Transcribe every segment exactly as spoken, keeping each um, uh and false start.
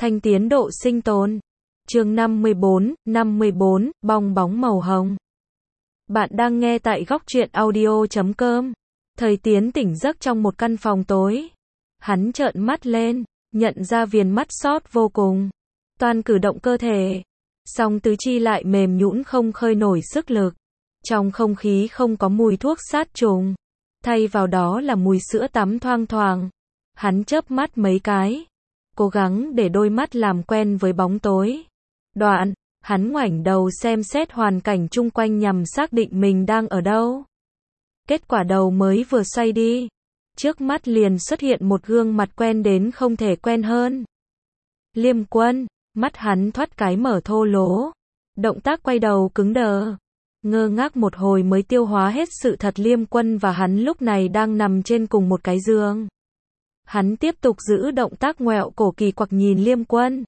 Thanh tiến độ sinh tồn. Chương năm mươi bốn, năm mươi bốn, bong bóng màu hồng. Bạn đang nghe tại góc truyện audio chấm com. Thời Tiến tỉnh giấc trong một căn phòng tối. Hắn trợn mắt lên, nhận ra viền mắt sót vô cùng. Toàn cử động cơ thể, song tứ chi lại mềm nhũn không khơi nổi sức lực. Trong không khí không có mùi thuốc sát trùng, thay vào đó là mùi sữa tắm thoang thoảng. Hắn chớp mắt mấy cái, cố gắng để đôi mắt làm quen với bóng tối. Đoạn, hắn ngoảnh đầu xem xét hoàn cảnh chung quanh nhằm xác định mình đang ở đâu. Kết quả đầu mới vừa xoay đi, trước mắt liền xuất hiện một gương mặt quen đến không thể quen hơn. Liêm Quân, mắt hắn thoát cái mở thô lỗ, động tác quay đầu cứng đờ. Ngơ ngác một hồi mới tiêu hóa hết sự thật, Liêm Quân và hắn lúc này đang nằm trên cùng một cái giường. Hắn tiếp tục giữ động tác ngoẹo cổ kỳ quặc nhìn Liêm Quân.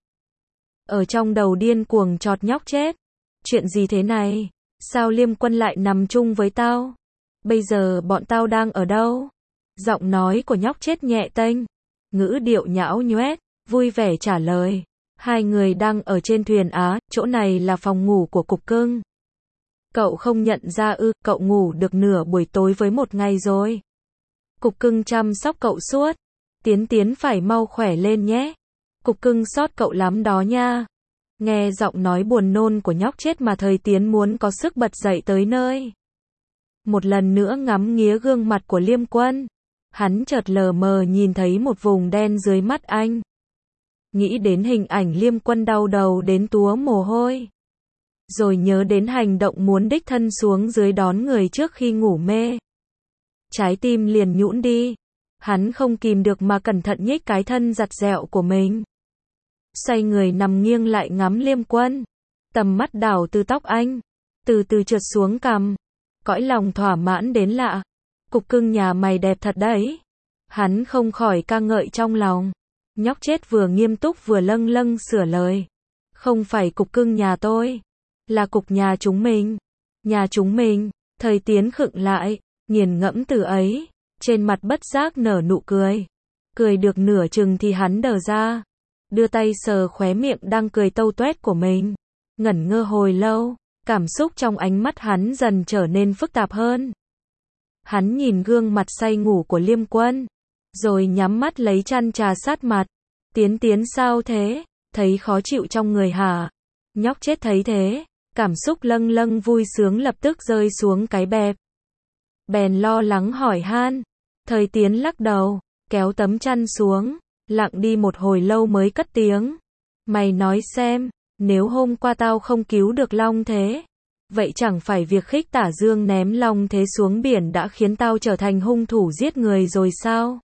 Ở trong đầu điên cuồng chọt nhóc chết. Chuyện gì thế này? Sao Liêm Quân lại nằm chung với tao? Bây giờ bọn tao đang ở đâu? Giọng nói của nhóc chết nhẹ tênh, ngữ điệu nhão nhoét, vui vẻ trả lời. Hai người đang ở trên thuyền Á, chỗ này là phòng ngủ của Cục Cưng. Cậu không nhận ra ư? Cậu ngủ được nửa buổi tối với một ngày rồi. Cục Cưng chăm sóc cậu suốt. Tiến Tiến phải mau khỏe lên nhé. Cục Cưng xót cậu lắm đó nha. Nghe giọng nói buồn nôn của nhóc chết mà Thời Tiến muốn có sức bật dậy tới nơi. Một lần nữa ngắm nghía gương mặt của Liêm Quân. Hắn chợt lờ mờ nhìn thấy một vùng đen dưới mắt anh. Nghĩ đến hình ảnh Liêm Quân đau đầu đến túa mồ hôi. Rồi nhớ đến hành động muốn đích thân xuống dưới đón người trước khi ngủ mê. Trái tim liền nhũn đi. Hắn không kìm được mà cẩn thận nhích cái thân giặt dẹo của mình. Xoay người nằm nghiêng lại ngắm Liêm Quân. Tầm mắt đảo từ tóc anh, từ từ trượt xuống cằm. Cõi lòng thỏa mãn đến lạ. Cục Cưng nhà mày đẹp thật đấy. Hắn không khỏi ca ngợi trong lòng. Nhóc chết vừa nghiêm túc vừa lâng lâng sửa lời. Không phải Cục Cưng nhà tôi, là cục nhà chúng mình. Nhà chúng mình. Thời Tiến khựng lại, nghiền ngẫm từ ấy. Trên mặt bất giác nở nụ cười. Cười được nửa chừng thì hắn đờ ra. Đưa tay sờ khóe miệng đang cười tâu tuét của mình. Ngẩn ngơ hồi lâu, cảm xúc trong ánh mắt hắn dần trở nên phức tạp hơn. Hắn nhìn gương mặt say ngủ của Liêm Quân, rồi nhắm mắt lấy chăn trà sát mặt. Tiến Tiến sao thế? Thấy khó chịu trong người hả? Nhóc chết thấy thế, cảm xúc lâng lâng vui sướng lập tức rơi xuống cái bẹp. Bèn lo lắng hỏi han. Thời Tiến lắc đầu, kéo tấm chăn xuống, lặng đi một hồi lâu mới cất tiếng. Mày nói xem, nếu hôm qua tao không cứu được Long Thế, vậy chẳng phải việc Khích Tả Dương ném Long Thế xuống biển đã khiến tao trở thành hung thủ giết người rồi sao?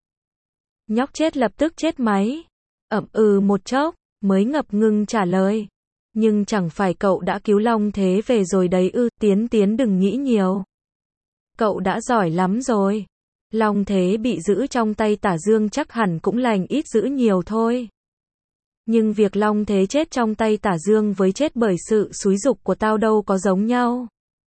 Nhóc chết lập tức chết máy. Ậm ừ một chốc, mới ngập ngừng trả lời. Nhưng chẳng phải cậu đã cứu Long Thế về rồi đấy ư? Tiến Tiến đừng nghĩ nhiều. Cậu đã giỏi lắm rồi. Long Thế bị giữ trong tay Tả Dương chắc hẳn cũng lành ít dữ nhiều thôi. Nhưng việc Long Thế chết trong tay Tả Dương với chết bởi sự xúi giục của tao đâu có giống nhau.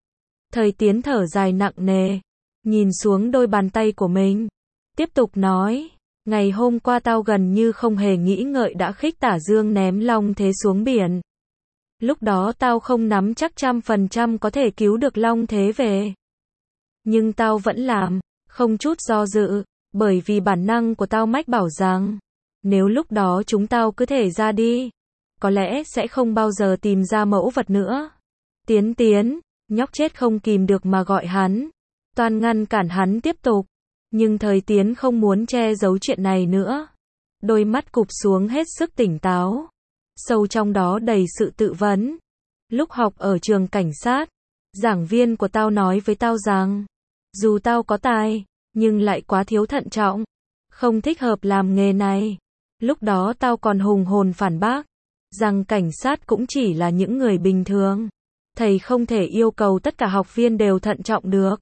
Thời Tiến thở dài nặng nề, nhìn xuống đôi bàn tay của mình, tiếp tục nói. Ngày hôm qua tao gần như không hề nghĩ ngợi đã khích Tả Dương ném Long Thế xuống biển. Lúc đó tao không nắm chắc trăm phần trăm có thể cứu được Long Thế về. Nhưng tao vẫn làm, không chút do dự, bởi vì bản năng của tao mách bảo rằng, nếu lúc đó chúng tao cứ thể ra đi, có lẽ sẽ không bao giờ tìm ra mẫu vật nữa. Tiến Tiến, nhóc chết không kìm được mà gọi hắn. Toàn ngăn cản hắn tiếp tục, nhưng Thời Tiến không muốn che giấu chuyện này nữa. Đôi mắt cụp xuống hết sức tỉnh táo, sâu trong đó đầy sự tự vấn. Lúc học ở trường cảnh sát, giảng viên của tao nói với tao rằng, dù tao có tài, nhưng lại quá thiếu thận trọng, không thích hợp làm nghề này. Lúc đó tao còn hùng hồn phản bác, rằng cảnh sát cũng chỉ là những người bình thường. Thầy không thể yêu cầu tất cả học viên đều thận trọng được.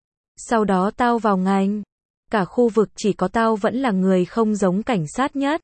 Sau đó tao vào ngành, cả khu vực chỉ có tao vẫn là người không giống cảnh sát nhất.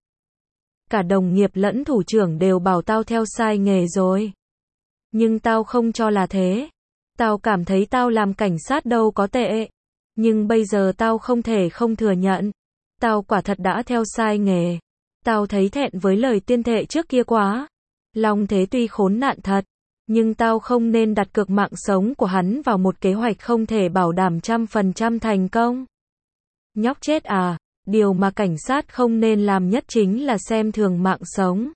Cả đồng nghiệp lẫn thủ trưởng đều bảo tao theo sai nghề rồi. Nhưng tao không cho là thế. Tao cảm thấy tao làm cảnh sát đâu có tệ. Nhưng bây giờ tao không thể không thừa nhận. Tao quả thật đã theo sai nghề. Tao thấy thẹn với lời tuyên thệ trước kia quá. Long Thế tuy khốn nạn thật, nhưng tao không nên đặt cược mạng sống của hắn vào một kế hoạch không thể bảo đảm trăm phần trăm thành công. Nhóc chết à, điều mà cảnh sát không nên làm nhất chính là xem thường mạng sống.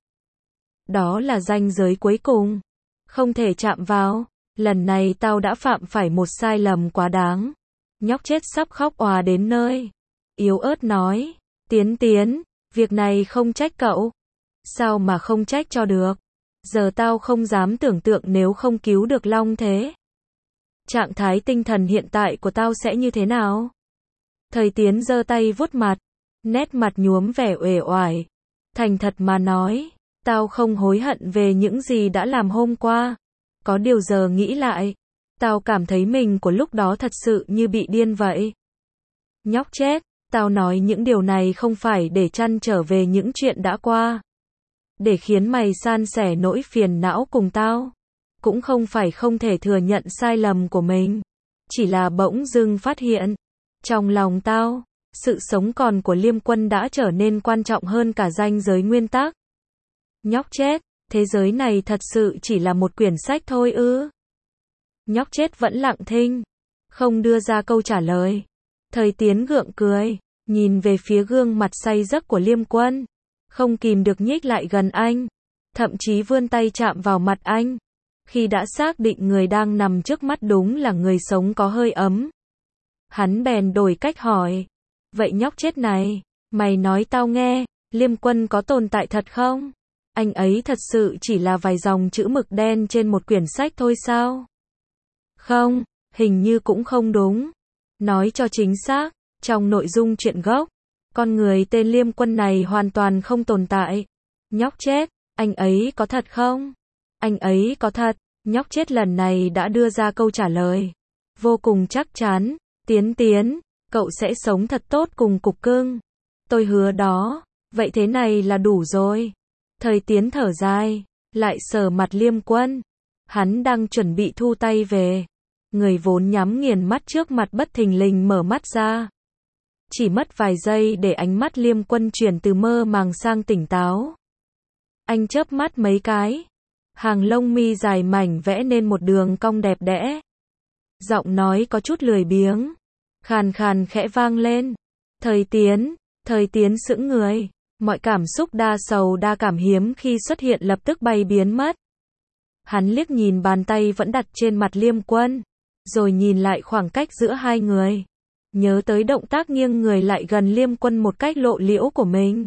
Đó là ranh giới cuối cùng, không thể chạm vào. Lần này tao đã phạm phải một sai lầm quá đáng. Nhóc chết sắp khóc òa đến nơi. Yếu ớt nói, Tiến Tiến, việc này không trách cậu. Sao mà không trách cho được? Giờ tao không dám tưởng tượng nếu không cứu được Long Thế. Trạng thái tinh thần hiện tại của tao sẽ như thế nào? Thời Tiến giơ tay vuốt mặt, nét mặt nhuốm vẻ uể oải. Thành thật mà nói, tao không hối hận về những gì đã làm hôm qua. Có điều giờ nghĩ lại, tao cảm thấy mình của lúc đó thật sự như bị điên vậy. Nhóc chết, tao nói những điều này không phải để trăn trở về những chuyện đã qua. Để khiến mày san sẻ nỗi phiền não cùng tao. Cũng không phải không thể thừa nhận sai lầm của mình. Chỉ là bỗng dưng phát hiện. Trong lòng tao, sự sống còn của Liêm Quân đã trở nên quan trọng hơn cả ranh giới nguyên tắc. Nhóc chết, thế giới này thật sự chỉ là một quyển sách thôi ư? Nhóc chết vẫn lặng thinh, không đưa ra câu trả lời. Thời Tiến gượng cười, nhìn về phía gương mặt say giấc của Liêm Quân, không kìm được nhích lại gần anh, thậm chí vươn tay chạm vào mặt anh. Khi đã xác định người đang nằm trước mắt đúng là người sống có hơi ấm, hắn bèn đổi cách hỏi, vậy nhóc chết này, mày nói tao nghe, Liêm Quân có tồn tại thật không? Anh ấy thật sự chỉ là vài dòng chữ mực đen trên một quyển sách thôi sao? Không, hình như cũng không đúng. Nói cho chính xác, trong nội dung truyện gốc, con người tên Liêm Quân này hoàn toàn không tồn tại. Nhóc chết, anh ấy có thật không? Anh ấy có thật. Nhóc chết lần này đã đưa ra câu trả lời. Vô cùng chắc chắn, Tiến Tiến, cậu sẽ sống thật tốt cùng cục cưng. Tôi hứa đó, vậy thế này là đủ rồi. Thời Tiến thở dài, lại sờ mặt Liêm Quân. Hắn đang chuẩn bị thu tay về. Người vốn nhắm nghiền mắt trước mặt bất thình lình mở mắt ra. Chỉ mất vài giây để ánh mắt Liêm Quân chuyển từ mơ màng sang tỉnh táo. Anh chớp mắt mấy cái. Hàng lông mi dài mảnh vẽ nên một đường cong đẹp đẽ. Giọng nói có chút lười biếng. Khàn khàn khẽ vang lên. Thời Tiến, Thời Tiến sững người. Mọi cảm xúc đa sầu đa cảm hiếm khi xuất hiện lập tức bay biến mất. Hắn liếc nhìn bàn tay vẫn đặt trên mặt Liêm Quân. Rồi nhìn lại khoảng cách giữa hai người. Nhớ tới động tác nghiêng người lại gần Liêm Quân một cách lộ liễu của mình.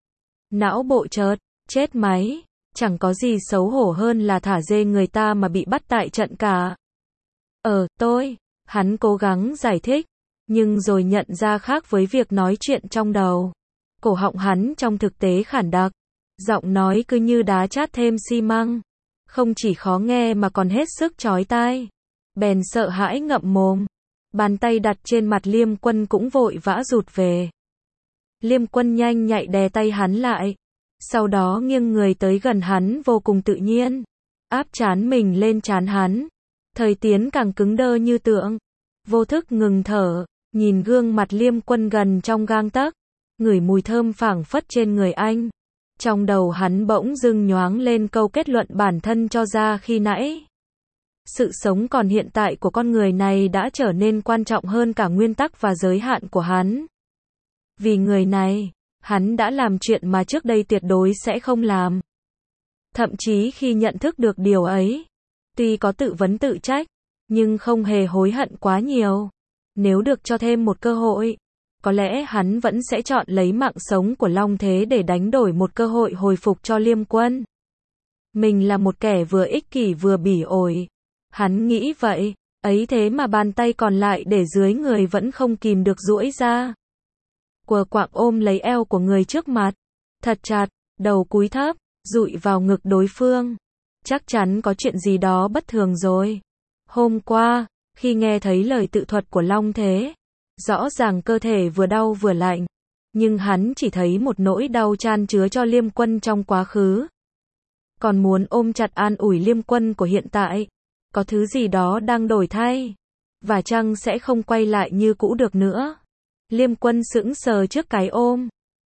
Não bộ chợt, chết máy. Chẳng có gì xấu hổ hơn là thả dê người ta mà bị bắt tại trận cả. Ờ, tôi, hắn cố gắng giải thích, nhưng rồi nhận ra khác với việc nói chuyện trong đầu. Cổ họng hắn trong thực tế khản đặc, giọng nói cứ như đá chát thêm xi măng. Không chỉ khó nghe mà còn hết sức chói tai. Bèn sợ hãi ngậm mồm. Bàn tay đặt trên mặt Liêm Quân cũng vội vã rụt về. Liêm Quân nhanh nhạy đè tay hắn lại. Sau đó nghiêng người tới gần hắn vô cùng tự nhiên. Áp trán mình lên trán hắn. Thời Tiến càng cứng đơ như tượng. Vô thức ngừng thở. Nhìn gương mặt Liêm Quân gần trong gang tấc. Ngửi mùi thơm phảng phất trên người anh. Trong đầu hắn bỗng dưng nhoáng lên câu kết luận bản thân cho ra khi nãy. Sự sống còn hiện tại của con người này đã trở nên quan trọng hơn cả nguyên tắc và giới hạn của hắn. Vì người này, hắn đã làm chuyện mà trước đây tuyệt đối sẽ không làm. Thậm chí khi nhận thức được điều ấy, tuy có tự vấn tự trách, nhưng không hề hối hận quá nhiều. Nếu được cho thêm một cơ hội, có lẽ hắn vẫn sẽ chọn lấy mạng sống của Long Thế để đánh đổi một cơ hội hồi phục cho Liêm Quân. Mình là một kẻ vừa ích kỷ vừa bỉ ổi. Hắn nghĩ vậy, ấy thế mà bàn tay còn lại để dưới người vẫn không kìm được duỗi ra. Quờ quạng ôm lấy eo của người trước mặt, thật chặt, đầu cúi thấp, dụi vào ngực đối phương. Chắc chắn có chuyện gì đó bất thường rồi. Hôm qua, khi nghe thấy lời tự thuật của Long Thế, rõ ràng cơ thể vừa đau vừa lạnh, nhưng hắn chỉ thấy một nỗi đau chan chứa cho Liêm Quân trong quá khứ. Còn muốn ôm chặt an ủi Liêm Quân của hiện tại. Có thứ gì đó đang đổi thay. Và chăng sẽ không quay lại như cũ được nữa. Liêm Quân sững sờ trước cái ôm.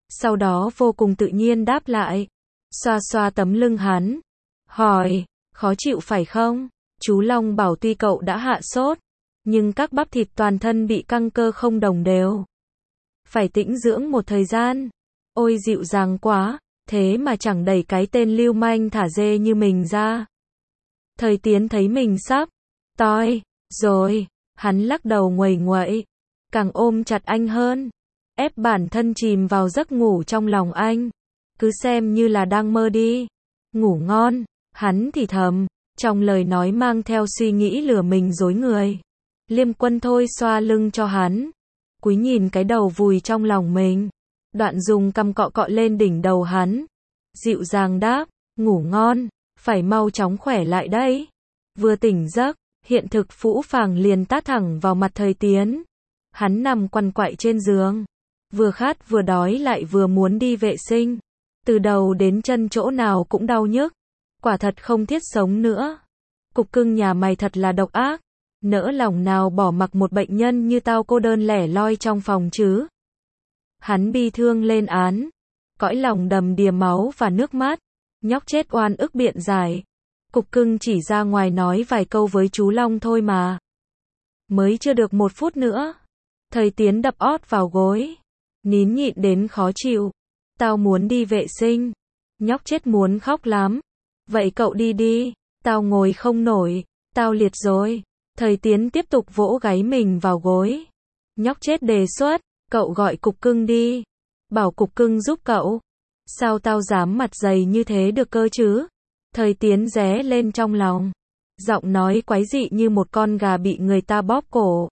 sau đó vô cùng tự nhiên đáp lại. Xoa xoa tấm lưng hắn. Hỏi, khó chịu phải không? Chú Long bảo tuy cậu đã hạ sốt, nhưng các bắp thịt toàn thân bị căng cơ không đồng đều. Phải tĩnh dưỡng một thời gian. Ôi dịu dàng quá, thế mà chẳng đẩy cái tên lưu manh thả dê như mình ra. Thời Tiến thấy mình sắp toi rồi, hắn lắc đầu nguầy nguậy, càng ôm chặt anh hơn, ép bản thân chìm vào giấc ngủ trong lòng anh. Cứ xem như là đang mơ đi. Ngủ ngon, hắn thì thầm, trong lời nói mang theo suy nghĩ lừa mình dối người. Liêm Quân thôi xoa lưng cho hắn, cúi nhìn cái đầu vùi trong lòng mình, đoạn dùng cằm cọ cọ lên đỉnh đầu hắn, dịu dàng đáp, ngủ ngon, phải mau chóng khỏe lại đấy. Vừa tỉnh giấc, hiện thực phũ phàng liền tát thẳng vào mặt Thời Tiến. Hắn nằm quằn quại trên giường, vừa khát vừa đói lại vừa muốn đi vệ sinh, từ đầu đến chân chỗ nào cũng đau nhức, quả thật không thiết sống nữa. Cục cưng nhà mày thật là độc ác, nỡ lòng nào bỏ mặc một bệnh nhân như tao cô đơn lẻ loi trong phòng chứ. Hắn bi thương lên án, cõi lòng đầm đìa máu và nước mắt, nhóc chết oan ức biện giải. Cục cưng chỉ ra ngoài nói vài câu với chú Long thôi mà. Mới chưa được một phút nữa, Thời Tiến đập ót vào gối, nín nhịn đến khó chịu. Tao muốn đi vệ sinh. Nhóc chết muốn khóc lắm. Vậy cậu đi đi, tao ngồi không nổi, tao liệt rồi. Thời Tiến tiếp tục vỗ gáy mình vào gối. Nhóc chết đề xuất, cậu gọi cục cưng đi. Bảo cục cưng giúp cậu. Sao tao dám mặt dày như thế được cơ chứ? Thời Tiến ré lên trong lòng. Giọng nói quái dị như một con gà bị người ta bóp cổ.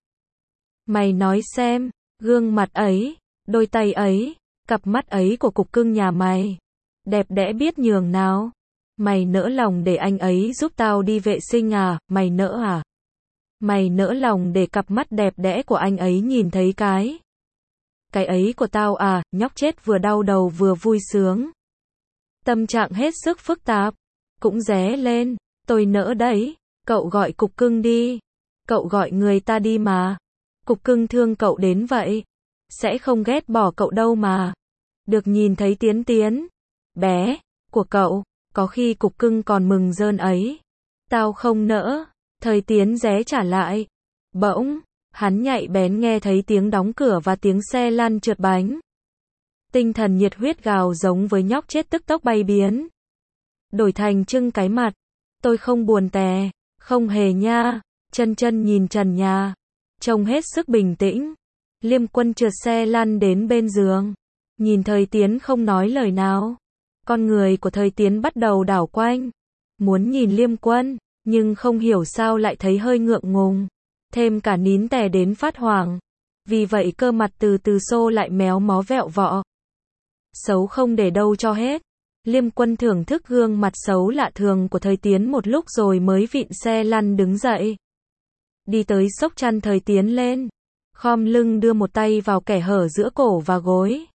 Mày nói xem, gương mặt ấy, đôi tay ấy, cặp mắt ấy của cục cưng nhà mày, đẹp đẽ biết nhường nào. Mày nỡ lòng để anh ấy giúp tao đi vệ sinh à, mày nỡ à? Mày nỡ lòng để cặp mắt đẹp đẽ của anh ấy nhìn thấy cái Cái ấy của tao à? Nhóc chết vừa đau đầu vừa vui sướng. Tâm trạng hết sức phức tạp, cũng ré lên. Tôi nỡ đấy, cậu gọi cục cưng đi. Cậu gọi người ta đi mà. Cục cưng thương cậu đến vậy, sẽ không ghét bỏ cậu đâu mà. Được nhìn thấy Tiến Tiến bé của cậu, có khi cục cưng còn mừng rơn ấy. Tao không nỡ. Thời Tiến ré trả lại. Bỗng, hắn nhạy bén nghe thấy tiếng đóng cửa và tiếng xe lăn trượt bánh. Tinh thần nhiệt huyết gào giống với nhóc chết tức tốc bay biến. Đổi thành trưng cái mặt. Tôi không buồn tè. Không hề nha. Chân chân nhìn trần nhà, trông hết sức bình tĩnh. Liêm Quân trượt xe lăn đến bên giường, nhìn Thời Tiến không nói lời nào. Con người của Thời Tiến bắt đầu đảo quanh, muốn nhìn Liêm Quân, nhưng không hiểu sao lại thấy hơi ngượng ngùng, thêm cả nín tè đến phát hoảng. Vì vậy cơ mặt từ từ xô lại méo mó vẹo vọ. Xấu không để đâu cho hết. Liêm Quân thưởng thức gương mặt xấu lạ thường của Thời Tiến một lúc rồi mới vịn xe lăn đứng dậy. Đi tới xốc chăn Thời Tiến lên, khom lưng đưa một tay vào kẻ hở giữa cổ và gối.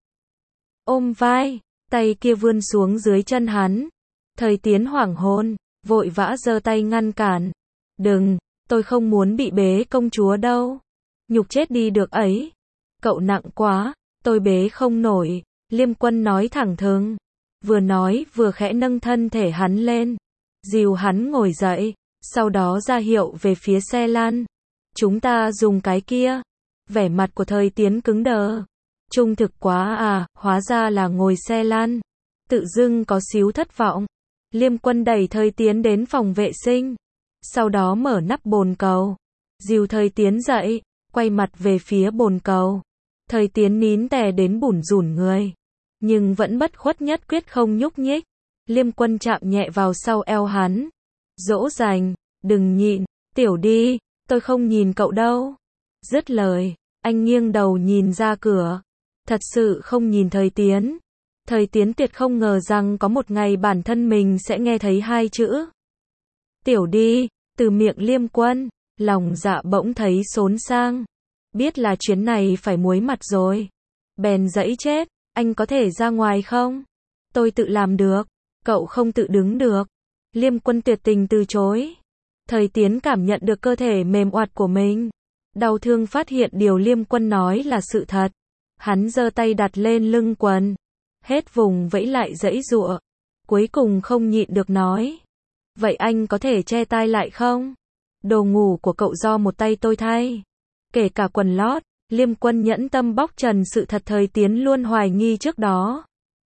Ôm vai, tay kia vươn xuống dưới chân hắn. Thời Tiến hoảng hồn, vội vã giơ tay ngăn cản. Đừng, tôi không muốn bị bế công chúa đâu. Nhục chết đi được ấy. Cậu nặng quá, tôi bế không nổi. Liêm Quân nói thẳng thừng. Vừa nói vừa khẽ nâng thân thể hắn lên, dìu hắn ngồi dậy, sau đó ra hiệu về phía xe lăn. Chúng ta dùng cái kia. Vẻ mặt của Thời Tiến cứng đờ. Trung thực quá à, hóa ra là ngồi xe lăn. Tự dưng có xíu thất vọng. Liêm Quân đẩy Thời Tiến đến phòng vệ sinh, sau đó mở nắp bồn cầu, dìu Thời Tiến dậy, quay mặt về phía bồn cầu. Thời Tiến nín tè đến bủn rủn người, nhưng vẫn bất khuất nhất quyết không nhúc nhích. Liêm Quân chạm nhẹ vào sau eo hắn, dỗ dành, đừng nhịn, tiểu đi, tôi không nhìn cậu đâu. Dứt lời, anh nghiêng đầu nhìn ra cửa, thật sự không nhìn Thời Tiến. Thời Tiến tuyệt không ngờ rằng có một ngày bản thân mình sẽ nghe thấy hai chữ tiểu đi từ miệng Liêm Quân. Lòng dạ bỗng thấy xốn sang, biết là chuyến này phải muối mặt rồi. Bèn dãy chết, anh có thể ra ngoài không? Tôi tự làm được, cậu không tự đứng được. Liêm Quân tuyệt tình từ chối. Thời Tiến cảm nhận được cơ thể mềm oặt của mình, đau thương phát hiện điều Liêm Quân nói là sự thật. Hắn giơ tay đặt lên lưng quần, Hết vùng vẫy lại giãy giụa. Cuối cùng không nhịn được nói. Vậy anh có thể che tai lại không? Đồ ngủ của cậu do một tay tôi thay. Kể cả quần lót, Liêm Quân nhẫn tâm bóc trần sự thật Thời Tiến luôn hoài nghi trước đó.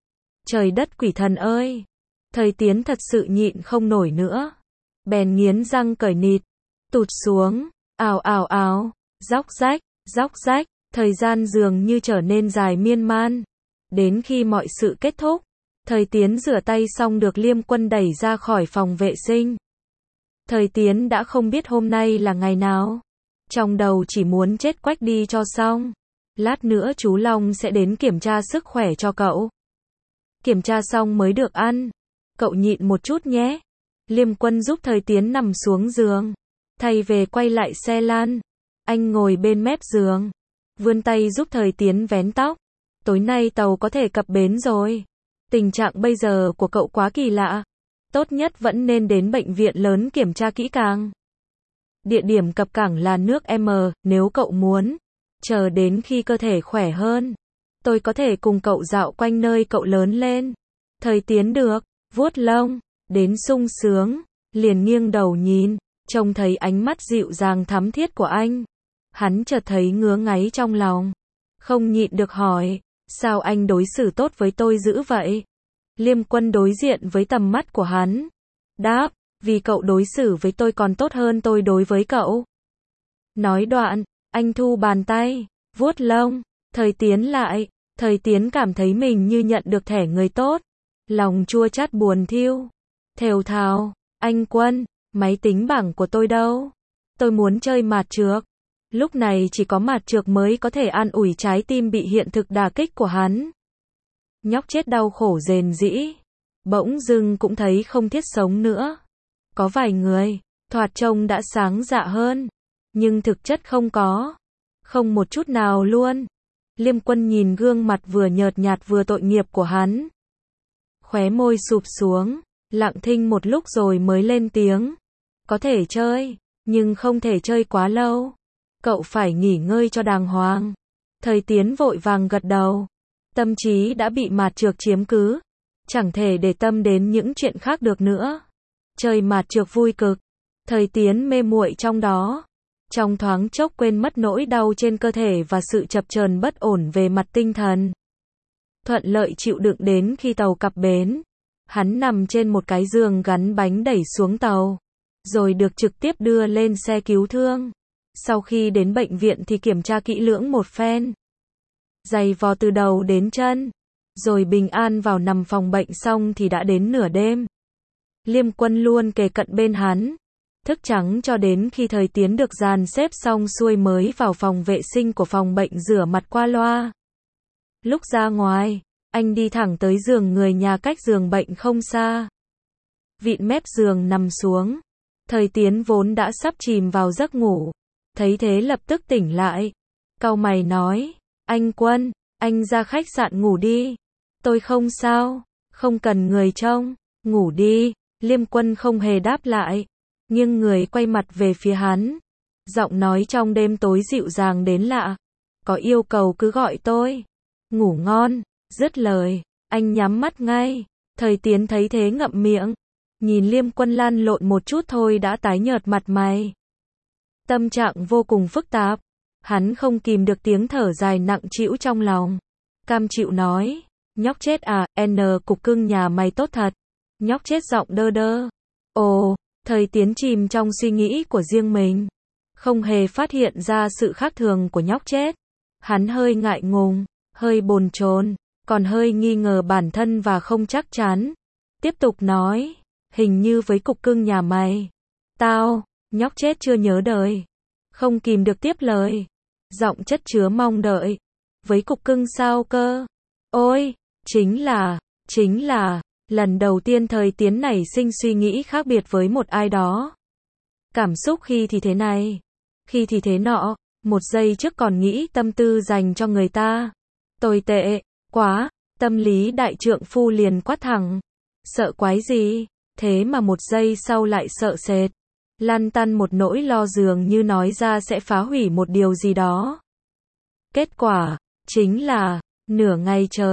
Trời đất quỷ thần ơi! Thời Tiến thật sự nhịn không nổi nữa. Bèn nghiến răng cởi nịt, tụt xuống, ào ào ào, róc rách, róc rách, thời gian dường như trở nên dài miên man. Đến khi mọi sự kết thúc, Thời Tiến rửa tay xong được Liêm Quân đẩy ra khỏi phòng vệ sinh. Thời Tiến đã không biết hôm nay là ngày nào. Trong đầu chỉ muốn chết quách đi cho xong. Lát nữa chú Long sẽ đến kiểm tra sức khỏe cho cậu. Kiểm tra xong mới được ăn. Cậu nhịn một chút nhé. Liêm Quân giúp Thời Tiến nằm xuống giường. Thay về quay lại xe lan. Anh ngồi bên mép giường. Vươn tay giúp Thời Tiến vén tóc. Tối nay tàu có thể cập bến rồi. Tình trạng bây giờ của cậu quá kỳ lạ. Tốt nhất vẫn nên đến bệnh viện lớn kiểm tra kỹ càng. Địa điểm cập cảng là nước M, nếu cậu muốn. Chờ đến khi cơ thể khỏe hơn. Tôi có thể cùng cậu dạo quanh nơi cậu lớn lên. Thời Tiến được, vuốt lông, đến sung sướng, liền nghiêng đầu nhìn, trông thấy ánh mắt dịu dàng thắm thiết của anh. Hắn chợt thấy ngứa ngáy trong lòng. Không nhịn được hỏi, sao anh đối xử tốt với tôi dữ vậy? Liêm Quân đối diện với tầm mắt của hắn. Đáp, vì cậu đối xử với tôi còn tốt hơn tôi đối với cậu. Nói đoạn, anh thu bàn tay, vuốt lông, Thời Tiến lại. Thời Tiến cảm thấy mình như nhận được thẻ người tốt. Lòng chua chát buồn thiêu. Thều thào, anh Quân, máy tính bảng của tôi đâu? Tôi muốn chơi mạt trược. Lúc này chỉ có mạt trược mới có thể an ủi trái tim bị hiện thực đả kích của hắn. Nhóc chết đau khổ rền rĩ. Bỗng dưng cũng thấy không thiết sống nữa. Có vài người, thoạt trông đã sáng dạ hơn. Nhưng thực chất không có. Không một chút nào luôn. Liêm Quân nhìn gương mặt vừa nhợt nhạt vừa tội nghiệp của hắn. Khóe môi sụp xuống, lặng thinh một lúc rồi mới lên tiếng. Có thể chơi, nhưng không thể chơi quá lâu. Cậu phải nghỉ ngơi cho đàng hoàng. Thời Tiến vội vàng gật đầu. Tâm trí đã bị mạt trược chiếm cứ. Chẳng thể để tâm đến những chuyện khác được nữa. Chơi mạt trược vui cực. Thời Tiến mê muội trong đó. Trong thoáng chốc quên mất nỗi đau trên cơ thể và sự chập chờn bất ổn về mặt tinh thần. Thuận lợi chịu đựng đến khi tàu cập bến. Hắn nằm trên một cái giường gắn bánh đẩy xuống tàu. Rồi được trực tiếp đưa lên xe cứu thương. Sau khi đến bệnh viện thì kiểm tra kỹ lưỡng một phen. Giày vò từ đầu đến chân. Rồi bình an vào nằm phòng bệnh xong thì đã đến nửa đêm. Liêm Quân luôn kề cận bên hắn. Thức trắng cho đến khi Thời Tiến được dàn xếp xong xuôi mới vào phòng vệ sinh của phòng bệnh rửa mặt qua loa. Lúc ra ngoài, anh đi thẳng tới giường người nhà cách giường bệnh không xa. Vịn mép giường nằm xuống. Thời Tiến vốn đã sắp chìm vào giấc ngủ. Thấy thế lập tức tỉnh lại. Cau mày nói, anh Quân, anh ra khách sạn ngủ đi. Tôi không sao, không cần người trông, ngủ đi. Liêm Quân không hề đáp lại. Nhưng người quay mặt về phía hắn. Giọng nói trong đêm tối dịu dàng đến lạ. Có yêu cầu cứ gọi tôi. Ngủ ngon. Dứt lời, anh nhắm mắt ngay. Thời Tiến thấy thế ngậm miệng. Nhìn Liêm Quân lăn lộn một chút thôi đã tái nhợt mặt mày. Tâm trạng vô cùng phức tạp. Hắn không kìm được tiếng thở dài nặng trĩu trong lòng. Cam chịu nói. Nhóc chết à, N cục cưng nhà mày tốt thật. Nhóc chết giọng đơ đơ. Ồ. Thời Tiến chìm trong suy nghĩ của riêng mình. Không hề phát hiện ra sự khác thường của nhóc chết. Hắn hơi ngại ngùng, hơi bồn chồn, còn hơi nghi ngờ bản thân và không chắc chắn. Tiếp tục nói, hình như với cục cưng nhà mày. Tao, nhóc chết chưa nhớ đời. Không kìm được tiếp lời. Giọng chất chứa mong đợi. Với cục cưng sao cơ? Ôi, chính là, chính là... Lần đầu tiên Thời Tiến nảy sinh suy nghĩ khác biệt với một ai đó. Cảm xúc khi thì thế này, khi thì thế nọ, một giây trước còn nghĩ tâm tư dành cho người ta. Tồi tệ, quá, tâm lý đại trượng phu liền quát thẳng. Sợ quái gì, thế mà một giây sau lại sợ sệt. Lăn tăn một nỗi lo dường như nói ra sẽ phá hủy một điều gì đó. Kết quả, chính là, nửa ngày trời,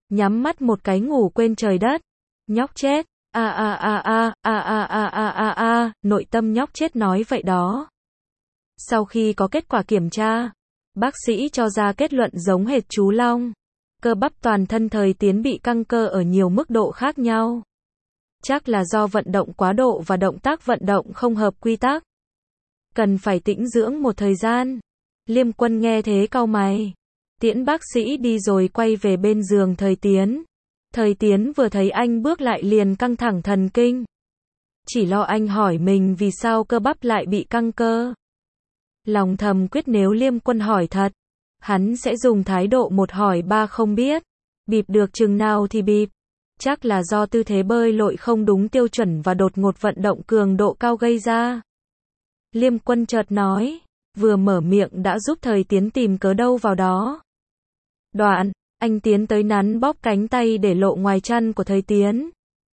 nhắm mắt một cái ngủ quên trời đất. Nhóc chết, a a a a, a a a a a a, nội tâm nhóc chết nói vậy đó. Sau khi có kết quả kiểm tra, bác sĩ cho ra kết luận giống hệt chú Long. Cơ bắp toàn thân Thời Tiến bị căng cơ ở nhiều mức độ khác nhau. Chắc là do vận động quá độ và động tác vận động không hợp quy tắc. Cần phải tĩnh dưỡng một thời gian. Liêm Quân nghe thế cau mày. Tiễn bác sĩ đi rồi quay về bên giường Thời Tiến. Thời Tiến vừa thấy anh bước lại liền căng thẳng thần kinh. Chỉ lo anh hỏi mình vì sao cơ bắp lại bị căng cơ. Lòng thầm quyết nếu Liêm Quân hỏi thật, hắn sẽ dùng thái độ một hỏi ba không biết. Bịp được chừng nào thì bịp. Chắc là do tư thế bơi lội không đúng tiêu chuẩn và đột ngột vận động cường độ cao gây ra. Liêm Quân chợt nói, vừa mở miệng đã giúp Thời Tiến tìm cớ đâu vào đó. Đoạn, anh tiến tới nắn bóp cánh tay để lộ ngoài chăn của Thời Tiến.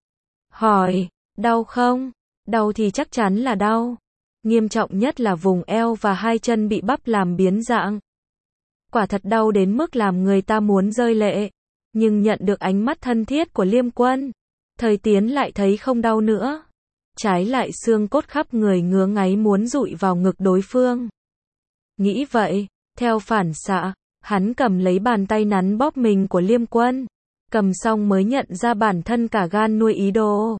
Hỏi, đau không? Đau thì chắc chắn là đau. Nghiêm trọng nhất là vùng eo và hai chân bị bắp làm biến dạng. Quả thật đau đến mức làm người ta muốn rơi lệ. Nhưng nhận được ánh mắt thân thiết của Liêm Quân, Thời Tiến lại thấy không đau nữa. Trái lại xương cốt khắp người ngứa ngáy muốn dụi vào ngực đối phương. Nghĩ vậy, theo phản xạ, hắn cầm lấy bàn tay nắn bóp mình của Liêm Quân. Cầm xong mới nhận ra bản thân cả gan nuôi ý đồ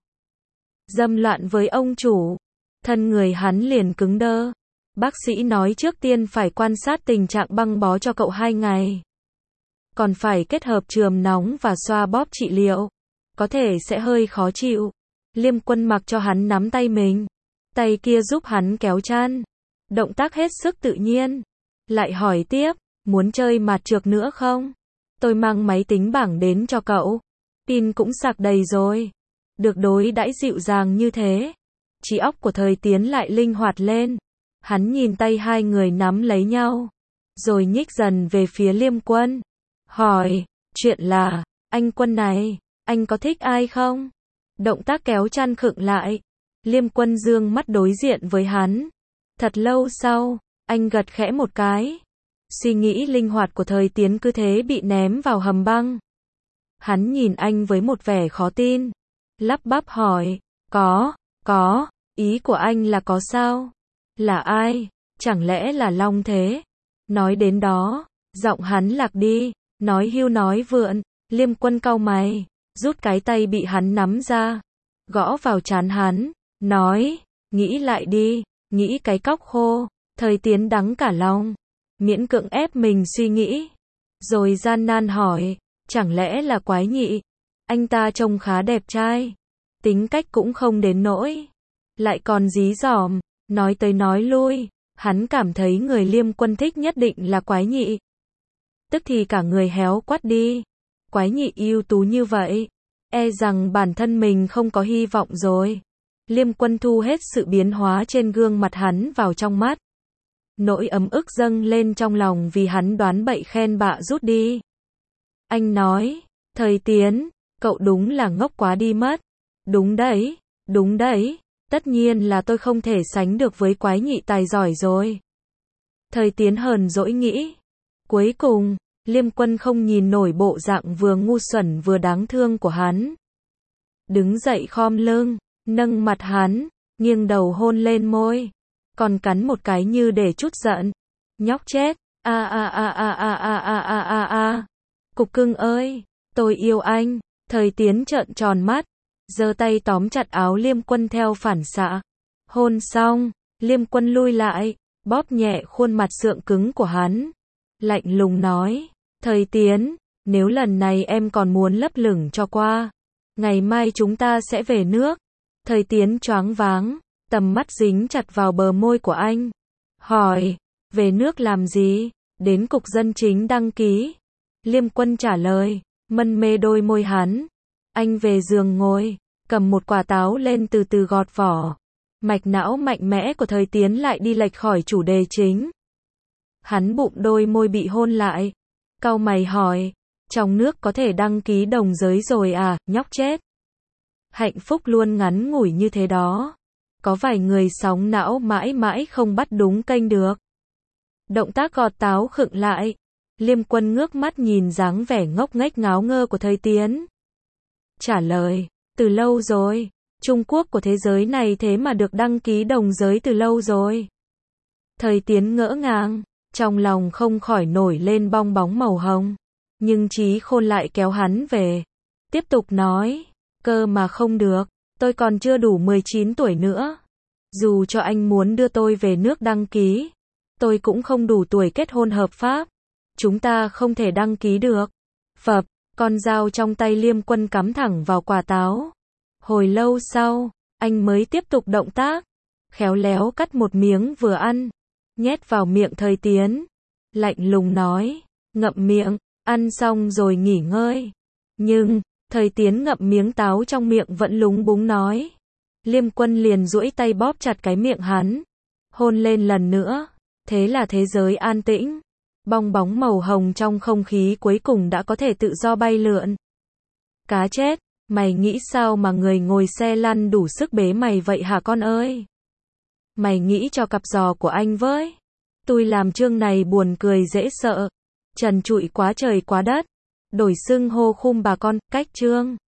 dâm loạn với ông chủ. Thân người hắn liền cứng đơ. Bác sĩ nói trước tiên phải quan sát tình trạng băng bó cho cậu hai ngày. Còn phải kết hợp chườm nóng và xoa bóp trị liệu. Có thể sẽ hơi khó chịu. Liêm Quân mặc cho hắn nắm tay mình. Tay kia giúp hắn kéo chăn. Động tác hết sức tự nhiên. Lại hỏi tiếp, muốn chơi mạt trược nữa không? Tôi mang máy tính bảng đến cho cậu. Pin cũng sạc đầy rồi. Được đối đãi dịu dàng như thế, trí óc của Thời Tiến lại linh hoạt lên. Hắn nhìn tay hai người nắm lấy nhau, rồi nhích dần về phía Liêm Quân. Hỏi, chuyện là, anh Quân này, anh có thích ai không? Động tác kéo chăn khựng lại. Liêm Quân dương mắt đối diện với hắn. Thật lâu sau, anh gật khẽ một cái. Suy nghĩ linh hoạt của Thời Tiến cứ thế bị ném vào hầm băng. Hắn nhìn anh với một vẻ khó tin. Lắp bắp hỏi, có, có, ý của anh là có sao? Là ai? Chẳng lẽ là Long thế? Nói đến đó, giọng hắn lạc đi, nói hưu nói vượn. Liêm Quân cau mày, rút cái tay bị hắn nắm ra, gõ vào trán hắn, nói, nghĩ lại đi, nghĩ cái cóc khô. Thời Tiến đắng cả lòng, miễn cưỡng ép mình suy nghĩ, rồi gian nan hỏi, chẳng lẽ là Quái Nhị? Anh ta trông khá đẹp trai, tính cách cũng không đến nỗi, lại còn dí dỏm. Nói tới nói lui, hắn cảm thấy người Liêm Quân thích nhất định là Quái Nhị. Tức thì cả người héo quắt đi. Quái Nhị ưu tú như vậy, e rằng bản thân mình không có hy vọng rồi. Liêm Quân thu hết sự biến hóa trên gương mặt hắn vào trong mắt. Nỗi ấm ức dâng lên trong lòng vì hắn đoán bậy khen bạ rút đi. Anh nói, Thời Tiến, cậu đúng là ngốc quá đi mất. Đúng đấy, đúng đấy, tất nhiên là tôi không thể sánh được với Quái Nhị tài giỏi rồi. Thời Tiến hờn dỗi nghĩ. Cuối cùng, Liêm Quân không nhìn nổi bộ dạng vừa ngu xuẩn vừa đáng thương của hắn. Đứng dậy khom lưng, nâng mặt hắn, nghiêng đầu hôn lên môi, còn cắn một cái như để trút giận. Nhóc chết, a a a a a a a a a a. Cục cưng ơi, tôi yêu anh. Thời Tiến trợn tròn mắt, giơ tay tóm chặt áo Liêm Quân theo phản xạ. Hôn xong, Liêm Quân lui lại, bóp nhẹ khuôn mặt sượng cứng của hắn. Lạnh lùng nói, Thời Tiến, nếu lần này em còn muốn lấp lửng cho qua, ngày mai chúng ta sẽ về nước. Thời Tiến choáng váng, tầm mắt dính chặt vào bờ môi của anh. Hỏi, về nước làm gì? Đến cục dân chính đăng ký. Liêm Quân trả lời, mân mê đôi môi hắn. Anh về giường ngồi, cầm một quả táo lên từ từ gọt vỏ. Mạch não mạnh mẽ của Thời Tiến lại đi lệch khỏi chủ đề chính. Hắn bụng đôi môi bị hôn lại. Cau mày hỏi, trong nước có thể đăng ký đồng giới rồi à, nhóc chết. Hạnh phúc luôn ngắn ngủi như thế đó. Có vài người sóng não mãi mãi không bắt đúng kênh được. Động tác gọt táo khựng lại. Liêm Quân ngước mắt nhìn dáng vẻ ngốc nghếch ngáo ngơ của Thời Tiến. Trả lời, từ lâu rồi, Trung Quốc của thế giới này thế mà được đăng ký đồng giới từ lâu rồi. Thời Tiến ngỡ ngàng, trong lòng không khỏi nổi lên bong bóng màu hồng. Nhưng Trí Khôn lại kéo hắn về. Tiếp tục nói, cơ mà không được, tôi còn chưa đủ mười chín tuổi nữa. Dù cho anh muốn đưa tôi về nước đăng ký, tôi cũng không đủ tuổi kết hôn hợp pháp. Chúng ta không thể đăng ký được. Phập, con dao trong tay Liêm Quân cắm thẳng vào quả táo. Hồi lâu sau, anh mới tiếp tục động tác. Khéo léo cắt một miếng vừa ăn, nhét vào miệng Thời Tiến. Lạnh lùng nói, ngậm miệng, ăn xong rồi nghỉ ngơi. Nhưng, Thời Tiến ngậm miếng táo trong miệng vẫn lúng búng nói. Liêm Quân liền duỗi tay bóp chặt cái miệng hắn. Hôn lên lần nữa. Thế là thế giới an tĩnh. Bong bóng màu hồng trong không khí cuối cùng đã có thể tự do bay lượn. Cá chết, mày nghĩ sao mà người ngồi xe lăn đủ sức bế mày vậy hả con ơi? Mày nghĩ cho cặp giò của anh với. Tôi làm chương này buồn cười dễ sợ. Trần trụi quá trời quá đất. Đổi xưng hô khum bà con, cách chương.